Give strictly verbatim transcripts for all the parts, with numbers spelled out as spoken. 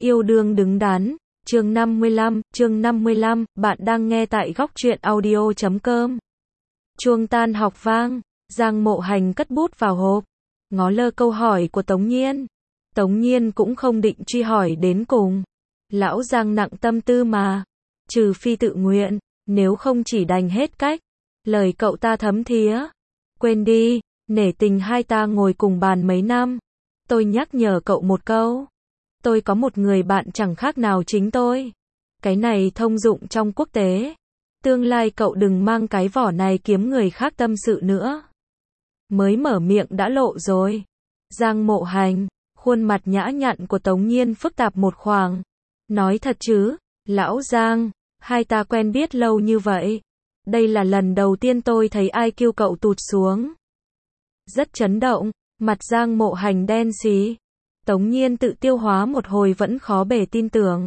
Yêu đương đứng đắn, chương năm mươi lăm, chương năm mươi lăm, bạn đang nghe tại góc truyện audio chấm com. Chuông tan học vang, Giang Mộ Hành cất bút vào hộp, ngó lơ câu hỏi của Tống Nhiên. Tống Nhiên cũng không định truy hỏi đến cùng. Lão Giang nặng tâm tư mà, trừ phi tự nguyện, nếu không chỉ đành hết cách. Lời cậu ta thấm thía. Quên đi, nể tình hai ta ngồi cùng bàn mấy năm. Tôi nhắc nhở cậu một câu. Tôi có một người bạn chẳng khác nào chính tôi. Cái này thông dụng trong quốc tế. Tương lai cậu đừng mang cái vỏ này kiếm người khác tâm sự nữa. Mới mở miệng đã lộ rồi. Giang Mộ Hành, khuôn mặt nhã nhặn của Tống Nhiên phức tạp một khoảng. Nói thật chứ, lão Giang, hai ta quen biết lâu như vậy. Đây là lần đầu tiên tôi thấy i kiu cậu tụt xuống. Rất chấn động, mặt Giang Mộ Hành đen xì. Tống Nhiên tự tiêu hóa một hồi vẫn khó bề tin tưởng.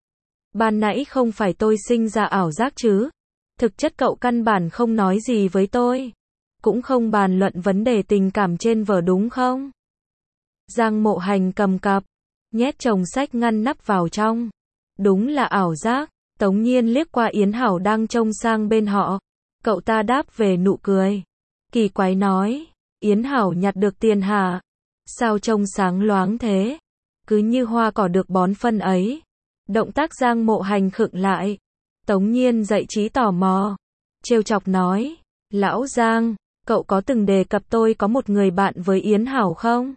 Ban nãy không phải tôi sinh ra ảo giác chứ? Thực chất cậu căn bản không nói gì với tôi. Cũng không bàn luận vấn đề tình cảm trên vở đúng không? Giang Mộ Hành cầm cặp, nhét chồng sách ngăn nắp vào trong. Đúng là ảo giác. Tống Nhiên liếc qua Yến Hảo đang trông sang bên họ. Cậu ta đáp về nụ cười. Kỳ quái nói, Yến Hảo nhặt được tiền hả? Sao trông sáng loáng thế? Cứ như hoa cỏ được bón phân ấy. Động tác Giang Mộ Hành khựng lại. Tống Nhiên dậy trí tò mò. Trêu chọc nói, lão Giang, cậu có từng đề cập tôi có một người bạn với Yến Hảo không?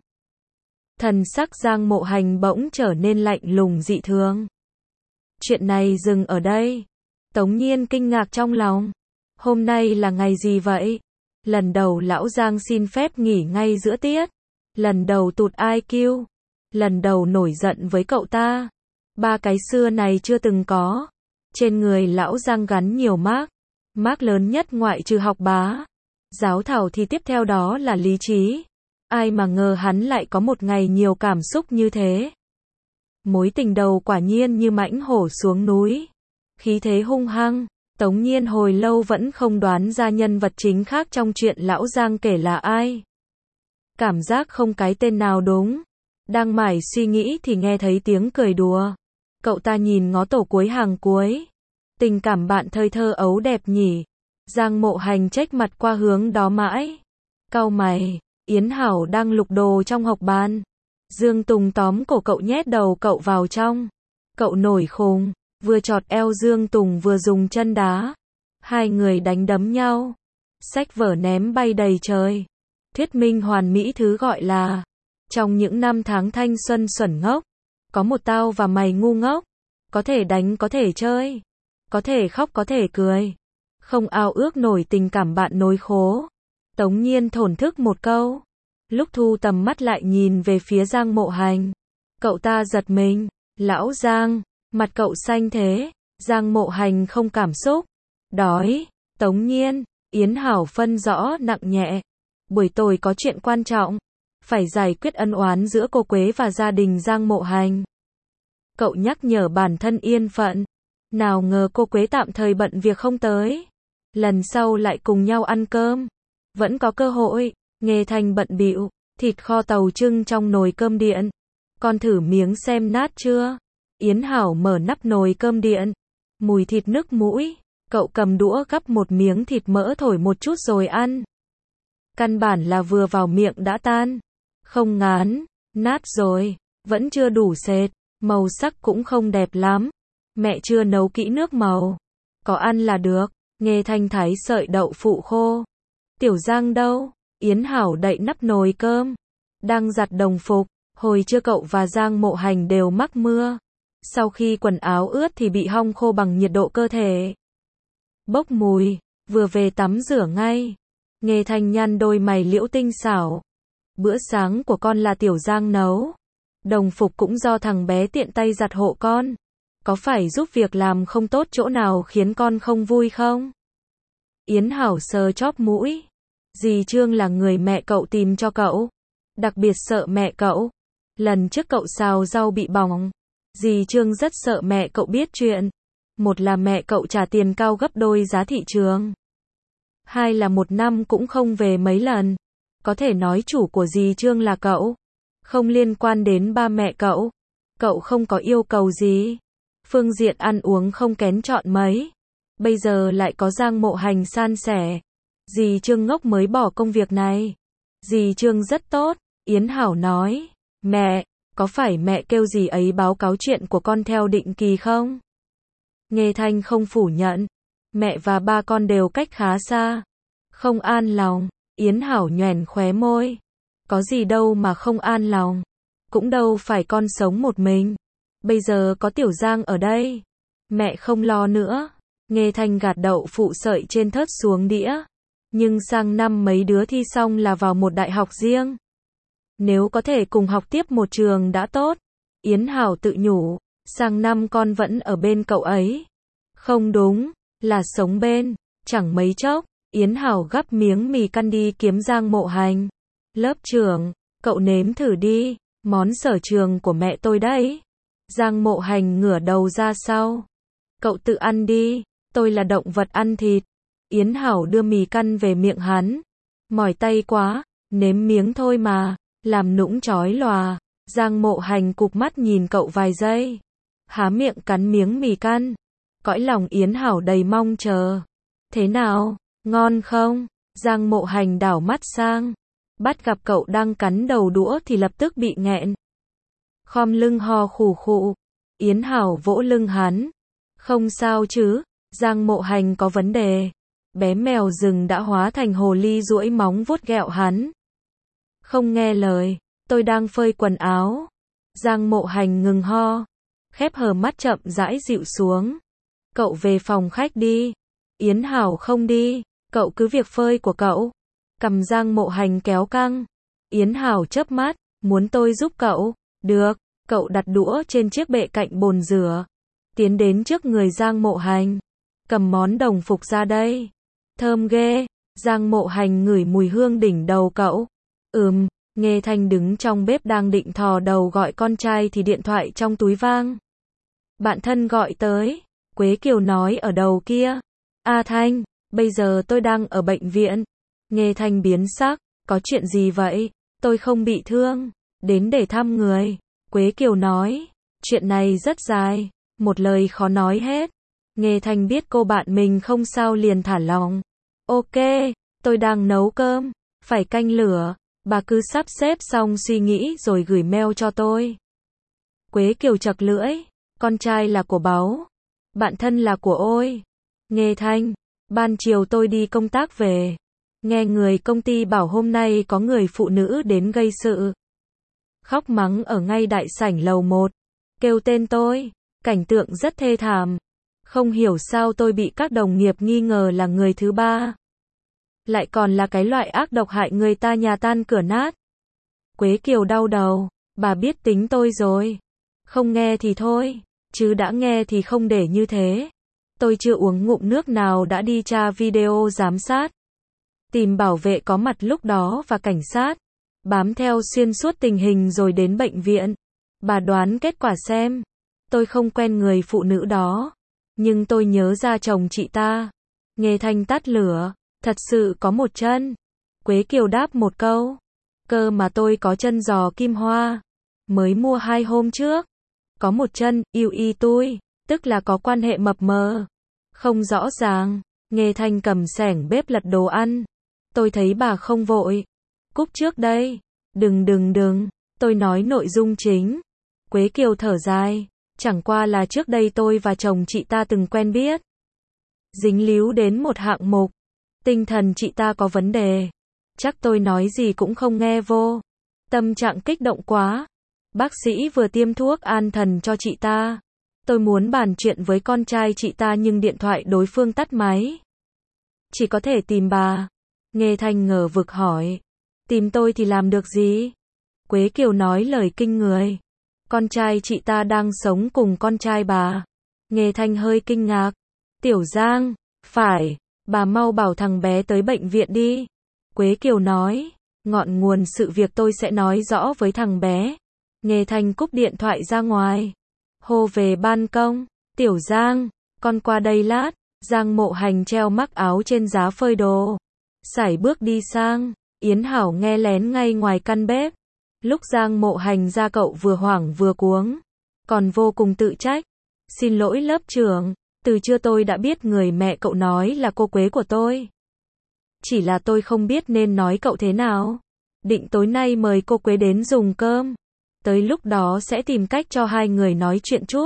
Thần sắc Giang Mộ Hành bỗng trở nên lạnh lùng dị thường. Chuyện này dừng ở đây. Tống Nhiên kinh ngạc trong lòng. Hôm nay là ngày gì vậy? Lần đầu lão Giang xin phép nghỉ ngay giữa tiết. Lần đầu tụt i kiu. Lần đầu nổi giận với cậu ta. Ba cái xưa này chưa từng có. Trên người lão Giang gắn nhiều mác. Mác lớn nhất ngoại trừ học bá. Giáo thảo thì tiếp theo đó là lý trí. Ai mà ngờ hắn lại có một ngày nhiều cảm xúc như thế. Mối tình đầu quả nhiên như mãnh hổ xuống núi. Khí thế hung hăng. Tống Nhiên hồi lâu vẫn không đoán ra nhân vật chính khác trong chuyện lão Giang kể là ai. Cảm giác không cái tên nào đúng. Đang mải suy nghĩ thì nghe thấy tiếng cười đùa. Cậu ta nhìn ngó tổ cuối hàng cuối. Tình cảm bạn thơ thơ ấu đẹp nhỉ. Giang Mộ Hành chếch mặt qua hướng đó mãi. Cau mày, Yến Hảo đang lục đồ trong học bàn. Dương Tùng tóm cổ cậu nhét đầu cậu vào trong. Cậu nổi khùng, vừa chọt eo Dương Tùng vừa dùng chân đá. Hai người đánh đấm nhau. Sách vở ném bay đầy trời. Thuyết minh hoàn mỹ thứ gọi là, trong những năm tháng thanh xuân xuẩn ngốc, có một tao và mày ngu ngốc, có thể đánh có thể chơi, có thể khóc có thể cười, không ao ước nổi tình cảm bạn nối khố. Tống Nhiên thổn thức một câu, lúc thu tầm mắt lại nhìn về phía Giang Mộ Hành. Cậu ta giật mình, lão Giang, mặt cậu xanh thế. Giang Mộ Hành không cảm xúc. Đói. Tống Nhiên, Yến Hảo phân rõ nặng nhẹ. Buổi tối có chuyện quan trọng, phải giải quyết ân oán giữa cô Quế và gia đình Giang Mộ Hành. Cậu nhắc nhở bản thân yên phận. Nào ngờ cô Quế tạm thời bận việc không tới. Lần sau lại cùng nhau ăn cơm. Vẫn có cơ hội. Nghề Thành bận bịu, thịt kho tàu trưng trong nồi cơm điện. Con thử miếng xem nát chưa? Yến Hảo mở nắp nồi cơm điện. Mùi thịt nức mũi. Cậu cầm đũa gắp một miếng thịt mỡ thổi một chút rồi ăn. Căn bản là vừa vào miệng đã tan. Không ngán, nát rồi, vẫn chưa đủ sệt, màu sắc cũng không đẹp lắm. Mẹ chưa nấu kỹ nước màu. Có ăn là được. Nghề Thành thái sợi đậu phụ khô. Tiểu Giang đâu? Yến Hảo đậy nắp nồi cơm. Đang giặt đồng phục. Hồi trưa cậu và Giang Mộ Hành đều mắc mưa. Sau khi quần áo ướt thì bị hong khô bằng nhiệt độ cơ thể. Bốc mùi, vừa về tắm rửa ngay. Nghề Thành nhăn đôi mày liễu tinh xảo. Bữa sáng của con là Tiểu Giang nấu. Đồng phục cũng do thằng bé tiện tay giặt hộ con. Có phải giúp việc làm không tốt chỗ nào khiến con không vui không? Yến Hảo sờ chóp mũi. Dì Trương là người mẹ cậu tìm cho cậu. Đặc biệt sợ mẹ cậu. Lần trước cậu xào rau bị bỏng. Dì Trương rất sợ mẹ cậu biết chuyện. Một là mẹ cậu trả tiền cao gấp đôi giá thị trường. Hai là một năm cũng không về mấy lần. Có thể nói chủ của dì Trương là cậu. Không liên quan đến ba mẹ cậu. Cậu không có yêu cầu gì. Phương diện ăn uống không kén chọn mấy. Bây giờ lại có Giang Mộ Hành san sẻ. Dì Trương ngốc mới bỏ công việc này. Dì Trương rất tốt. Yến Hảo nói. Mẹ, có phải mẹ kêu dì ấy báo cáo chuyện của con theo định kỳ không? Nghê Thanh không phủ nhận. Mẹ và ba con đều cách khá xa. Không an lòng. Yến Hảo nhoẻn khóe môi. Có gì đâu mà không an lòng. Cũng đâu phải con sống một mình. Bây giờ có Tiểu Giang ở đây. Mẹ không lo nữa. Nghê Thanh gạt đậu phụ sợi trên thớt xuống đĩa. Nhưng sang năm mấy đứa thi xong là vào một đại học riêng. Nếu có thể cùng học tiếp một trường đã tốt. Yến Hảo tự nhủ. Sang năm con vẫn ở bên cậu ấy. Không đúng, là sống bên. Chẳng mấy chốc, Yến Hảo gắp miếng mì căn đi kiếm Giang Mộ Hành. Lớp trưởng, cậu nếm thử đi. Món sở trường của mẹ tôi đấy. Giang Mộ Hành ngửa đầu ra sau. Cậu tự ăn đi. Tôi là động vật ăn thịt. Yến Hảo đưa mì căn về miệng hắn. Mỏi tay quá, nếm miếng thôi mà. Làm nũng chói lòa. Giang Mộ Hành cụp mắt nhìn cậu vài giây. Há miệng cắn miếng mì căn. Cõi lòng Yến Hảo đầy mong chờ. Thế nào, ngon không? Giang Mộ Hành đảo mắt sang. Bắt gặp cậu đang cắn đầu đũa thì lập tức bị nghẹn. Khom lưng ho khủ khụ. Yến Hảo vỗ lưng hắn. Không sao chứ, Giang Mộ Hành có vấn đề. Bé mèo rừng đã hóa thành hồ ly duỗi móng vuốt ghẹo hắn. Không nghe lời, tôi đang phơi quần áo. Giang Mộ Hành ngừng ho. Khép hờ mắt chậm rãi dịu xuống. Cậu về phòng khách đi. Yến Hảo không đi. Cậu cứ việc phơi của cậu. Cầm Giang Mộ Hành kéo căng. Yến Hảo chớp mắt. Muốn tôi giúp cậu? Được. Cậu đặt đũa trên chiếc bệ cạnh bồn rửa. Tiến đến trước người Giang Mộ Hành. Cầm món đồng phục ra đây. Thơm ghê. Giang Mộ Hành ngửi mùi hương đỉnh đầu cậu. Ừm. Nghê Thanh đứng trong bếp đang định thò đầu gọi con trai thì điện thoại trong túi vang. Bạn thân gọi tới. Quế Kiều nói ở đầu kia. A Thanh, bây giờ tôi đang ở bệnh viện. Nghê Thanh biến sắc. Có chuyện gì vậy? Tôi không bị thương. Đến để thăm người. Quế Kiều nói. Chuyện này rất dài. Một lời khó nói hết. Nghê Thanh biết cô bạn mình không sao liền thả lòng. Ok, tôi đang nấu cơm. Phải canh lửa. Bà cứ sắp xếp xong suy nghĩ rồi gửi mail cho tôi. Quế Kiều chật lưỡi. Con trai là của báu. Bạn thân là của ôi. Nghê Thanh. Ban chiều tôi đi công tác về. Nghe người công ty bảo hôm nay có người phụ nữ đến gây sự. Khóc mắng ở ngay đại sảnh lầu một. Kêu tên tôi. Cảnh tượng rất thê thảm. Không hiểu sao tôi bị các đồng nghiệp nghi ngờ là người thứ ba. Lại còn là cái loại ác độc hại người ta nhà tan cửa nát. Quế Kiều đau đầu. Bà biết tính tôi rồi. Không nghe thì thôi. Chứ đã nghe thì không để như thế. Tôi chưa uống ngụm nước nào đã đi tra video giám sát. Tìm bảo vệ có mặt lúc đó và cảnh sát. Bám theo xuyên suốt tình hình rồi đến bệnh viện. Bà đoán kết quả xem. Tôi không quen người phụ nữ đó. Nhưng tôi nhớ ra chồng chị ta. Nghê Thanh tắt lửa. Thật sự có một chân. Quế Kiều đáp một câu. Cơ mà tôi có chân giò kim hoa. Mới mua hai hôm trước. Có một chân, yêu y tôi. Tức là có quan hệ mập mờ. Không rõ ràng. Nghê Thanh cầm xẻng bếp lật đồ ăn. Tôi thấy bà không vội. Cúp trước đây. Đừng đừng đừng. Tôi nói nội dung chính. Quế Kiều thở dài. Chẳng qua là trước đây tôi và chồng chị ta từng quen biết. Dính líu đến một hạng mục. Tinh thần chị ta có vấn đề. Chắc tôi nói gì cũng không nghe vô. Tâm trạng kích động quá. Bác sĩ vừa tiêm thuốc an thần cho chị ta. Tôi muốn bàn chuyện với con trai chị ta nhưng điện thoại đối phương tắt máy. Chỉ có thể tìm bà. Nghê Thanh ngờ vực hỏi. Tìm tôi thì làm được gì? Quế Kiều nói lời kinh người. Con trai chị ta đang sống cùng con trai bà. Nghê Thanh hơi kinh ngạc. Tiểu Giang, phải, bà mau bảo thằng bé tới bệnh viện đi. Quế Kiều nói. Ngọn nguồn sự việc tôi sẽ nói rõ với thằng bé. Nghê Thanh cúp điện thoại ra ngoài. Hô về ban công. Tiểu Giang, con qua đây lát. Giang Mộ Hành treo mắc áo trên giá phơi đồ. Sải bước đi sang. Yến Hảo nghe lén ngay ngoài căn bếp. Lúc Giang Mộ Hành ra cậu vừa hoảng vừa cuống. còn vô cùng tự trách. Xin lỗi lớp trưởng, từ trưa tôi đã biết người mẹ cậu nói là cô Quế của tôi. Chỉ là tôi không biết nên nói cậu thế nào. Định tối nay mời cô Quế đến dùng cơm. Tới lúc đó sẽ tìm cách cho hai người nói chuyện chút.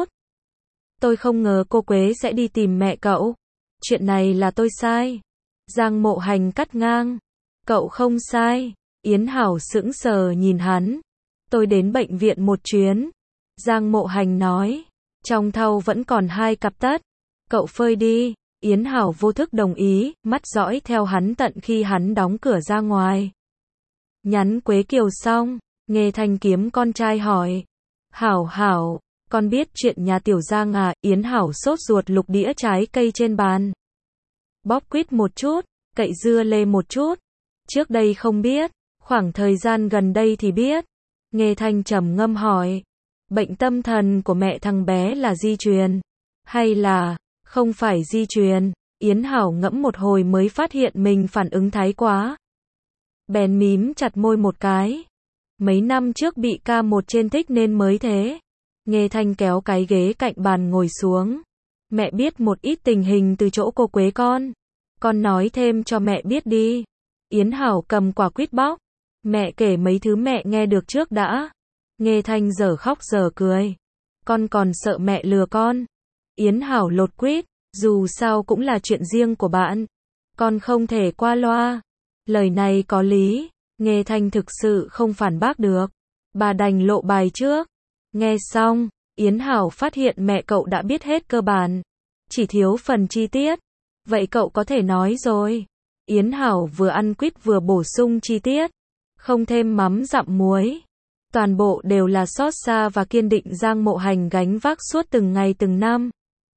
Tôi không ngờ cô Quế sẽ đi tìm mẹ cậu. Chuyện này là tôi sai. Giang Mộ Hành cắt ngang. Cậu không sai. Yến Hảo sững sờ nhìn hắn. Tôi đến bệnh viện một chuyến. Giang Mộ Hành nói. Trong thau vẫn còn hai cặp tất. Cậu phơi đi. Yến Hảo vô thức đồng ý, mắt dõi theo hắn tận khi hắn đóng cửa ra ngoài. Nhắn Quế Kiều xong, Nghê Thanh kiếm con trai hỏi. Hảo Hảo, con biết chuyện nhà Tiểu Giang à? Yến Hảo sốt ruột lục đĩa trái cây trên bàn. Bóp quýt một chút, cậy dưa lê một chút. Trước đây không biết, khoảng thời gian gần đây thì biết. Nghê Thanh trầm ngâm hỏi. Bệnh tâm thần của mẹ thằng bé là di truyền? Hay là, không phải di truyền? Yến Hảo ngẫm một hồi mới phát hiện mình phản ứng thái quá. Bèn mím chặt môi một cái. Mấy năm trước bị ca một trên thích nên mới thế. Nghê Thanh kéo cái ghế cạnh bàn ngồi xuống. Mẹ biết một ít tình hình từ chỗ cô Quế con. Con nói thêm cho mẹ biết đi. Yến Hảo cầm quả quýt bóc. Mẹ kể mấy thứ mẹ nghe được trước đã. Nghê Thanh giờ khóc giờ cười. Con còn sợ mẹ lừa con. Yến Hảo lột quýt. Dù sao cũng là chuyện riêng của bạn. Con không thể qua loa. Lời này có lý. Nghê Thanh thực sự không phản bác được. Bà đành lộ bài trước. Nghe xong, Yến Hảo phát hiện mẹ cậu đã biết hết cơ bản. Chỉ thiếu phần chi tiết. Vậy cậu có thể nói rồi. Yến Hảo vừa ăn quýt vừa bổ sung chi tiết. Không thêm mắm dặm muối. Toàn bộ đều là xót xa và kiên định Giang Mộ Hành gánh vác suốt từng ngày từng năm.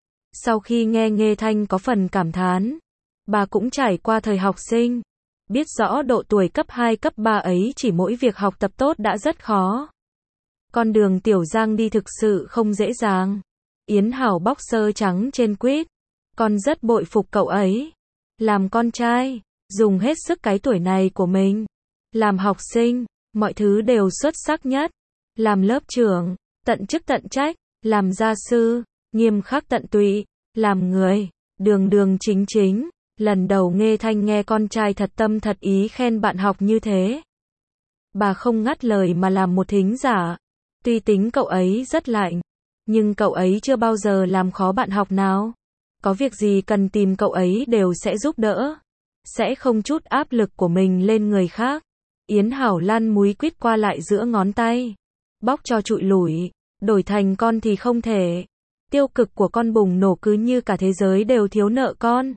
Sau khi nghe Nghê Thanh có phần cảm thán, bà cũng trải qua thời học sinh, biết rõ độ tuổi cấp hai cấp ba ấy chỉ mỗi việc học tập tốt đã rất khó. Con đường Tiểu Giang đi thực sự không dễ dàng. Yến Hảo bóc sơ trắng trên quýt. Con rất bội phục cậu ấy. Làm con trai, dùng hết sức cái tuổi này của mình. Làm học sinh, mọi thứ đều xuất sắc nhất. Làm lớp trưởng, tận chức tận trách. Làm gia sư, nghiêm khắc tận tụy. Làm người, đường đường chính chính. Lần đầu Nghê Thanh nghe con trai thật tâm thật ý khen bạn học như thế. Bà không ngắt lời mà làm một thính giả. Tuy tính cậu ấy rất lạnh, nhưng cậu ấy chưa bao giờ làm khó bạn học nào. Có việc gì cần tìm cậu ấy đều sẽ giúp đỡ. Sẽ không chút áp lực của mình lên người khác. Yến Hảo lăn múi quýt qua lại giữa ngón tay. Bóc cho trụi lủi. Đổi thành con thì không thể. Tiêu cực của con bùng nổ cứ như cả thế giới đều thiếu nợ con.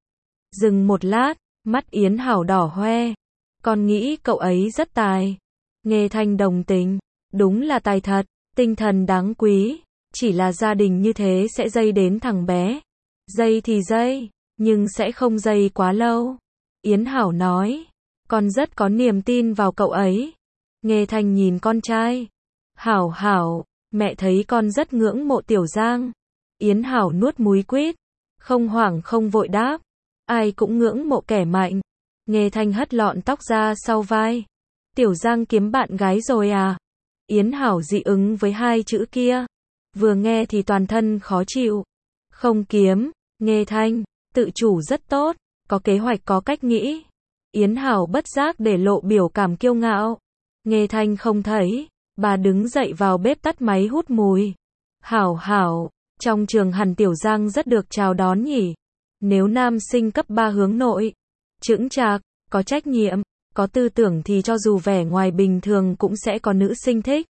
Dừng một lát, mắt Yến Hảo đỏ hoe. Con nghĩ cậu ấy rất tài. Nghê Thanh đồng tình. Đúng là tài thật, tinh thần đáng quý. Chỉ là gia đình như thế sẽ dây đến thằng bé. Dây thì dây, nhưng sẽ không dây quá lâu. Yến Hảo nói. Con rất có niềm tin vào cậu ấy. Nghê Thanh nhìn con trai. Hảo Hảo, mẹ thấy con rất ngưỡng mộ Tiểu Giang. Yến Hảo nuốt múi quýt. Không hoảng không vội đáp. Ai cũng ngưỡng mộ kẻ mạnh. Nghê Thanh hất lọn tóc ra sau vai. Tiểu Giang kiếm bạn gái rồi à? Yến Hảo dị ứng với hai chữ kia. Vừa nghe thì toàn thân khó chịu. Không kiếm. Nghê Thanh, tự chủ rất tốt. Có kế hoạch có cách nghĩ. Yến Hảo bất giác để lộ biểu cảm kiêu ngạo. Nghê Thanh không thấy. Bà đứng dậy vào bếp tắt máy hút mùi. Hảo Hảo, trong trường hẳn Tiểu Giang rất được chào đón nhỉ. Nếu nam sinh cấp ba hướng nội, chững chạc, có trách nhiệm, có tư tưởng thì cho dù vẻ ngoài bình thường cũng sẽ có nữ sinh thích.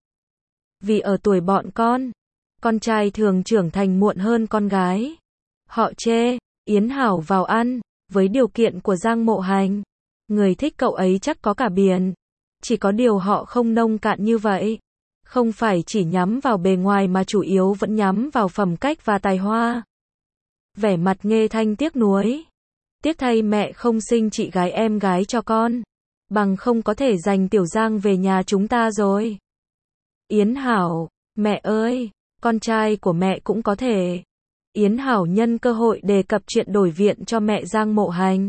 Vì ở tuổi bọn con, con trai thường trưởng thành muộn hơn con gái. Họ chê, Yến Hảo vào ăn, với điều kiện của Giang Mộ Hành. Người thích cậu ấy chắc có cả biển. Chỉ có điều họ không nông cạn như vậy. Không phải chỉ nhắm vào bề ngoài mà chủ yếu vẫn nhắm vào phẩm cách và tài hoa. Vẻ mặt Nghê Thanh tiếc nuối. Tiếc thay mẹ không sinh chị gái em gái cho con. Bằng không có thể giành Tiểu Giang về nhà chúng ta rồi. Yến Hảo, mẹ ơi, con trai của mẹ cũng có thể. Yến Hảo nhân cơ hội đề cập chuyện đổi viện cho mẹ Giang Mộ Hành.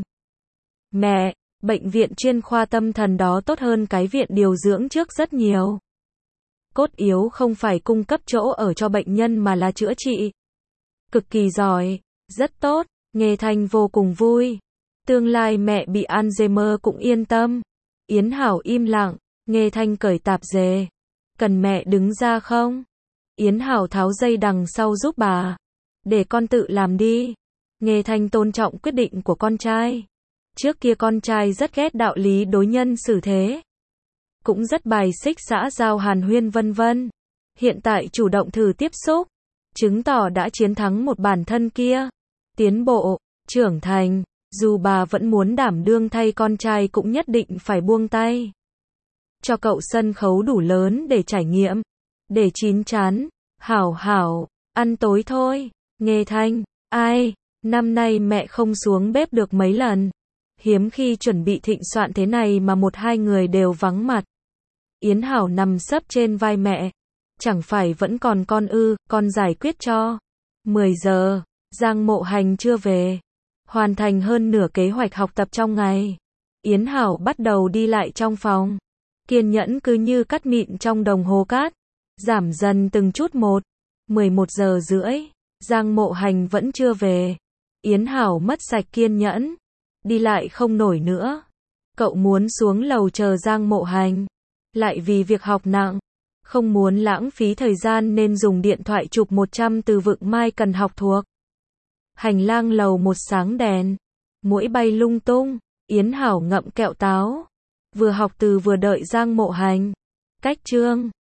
Mẹ, bệnh viện chuyên khoa tâm thần đó tốt hơn cái viện điều dưỡng trước rất nhiều. Cốt yếu không phải cung cấp chỗ ở cho bệnh nhân mà là chữa trị. Cực kỳ giỏi, rất tốt, Nghê Thanh vô cùng vui. Tương lai mẹ bị Alzheimer cũng yên tâm. Yến Hảo im lặng, Nghê Thanh cởi tạp dề. Cần mẹ đứng ra không? Yến Hảo tháo dây đằng sau giúp bà. Để con tự làm đi. Nghê Thanh tôn trọng quyết định của con trai. Trước kia con trai rất ghét đạo lý đối nhân xử thế. Cũng rất bài xích xã giao hàn huyên vân vân. Hiện tại chủ động thử tiếp xúc. Chứng tỏ đã chiến thắng một bản thân kia. Tiến bộ, trưởng thành, dù bà vẫn muốn đảm đương thay con trai cũng nhất định phải buông tay. Cho cậu sân khấu đủ lớn để trải nghiệm. Để chín chắn, hảo hảo, ăn tối thôi. Nghê Thanh, ai, năm nay mẹ không xuống bếp được mấy lần. Hiếm khi chuẩn bị thịnh soạn thế này mà một hai người đều vắng mặt. Yến Hảo nằm sấp trên vai mẹ. Chẳng phải vẫn còn con ư, con giải quyết cho. mười giờ, Giang Mộ Hành chưa về. Hoàn thành hơn nửa kế hoạch học tập trong ngày. Yến Hảo bắt đầu đi lại trong phòng. Kiên nhẫn cứ như cắt mịn trong đồng hồ cát. Giảm dần từng chút một. mười một giờ rưỡi, Giang Mộ Hành vẫn chưa về. Yến Hảo mất sạch kiên nhẫn. Đi lại không nổi nữa. Cậu muốn xuống lầu chờ Giang Mộ Hành. Lại vì việc học nặng. Không muốn lãng phí thời gian nên dùng điện thoại chụp một trăm từ vựng mai cần học thuộc. Hành lang lầu một sáng đèn. Muỗi bay lung tung. Yến Hảo ngậm kẹo táo. Vừa học từ vừa đợi Giang Mộ Hành. Cách chương.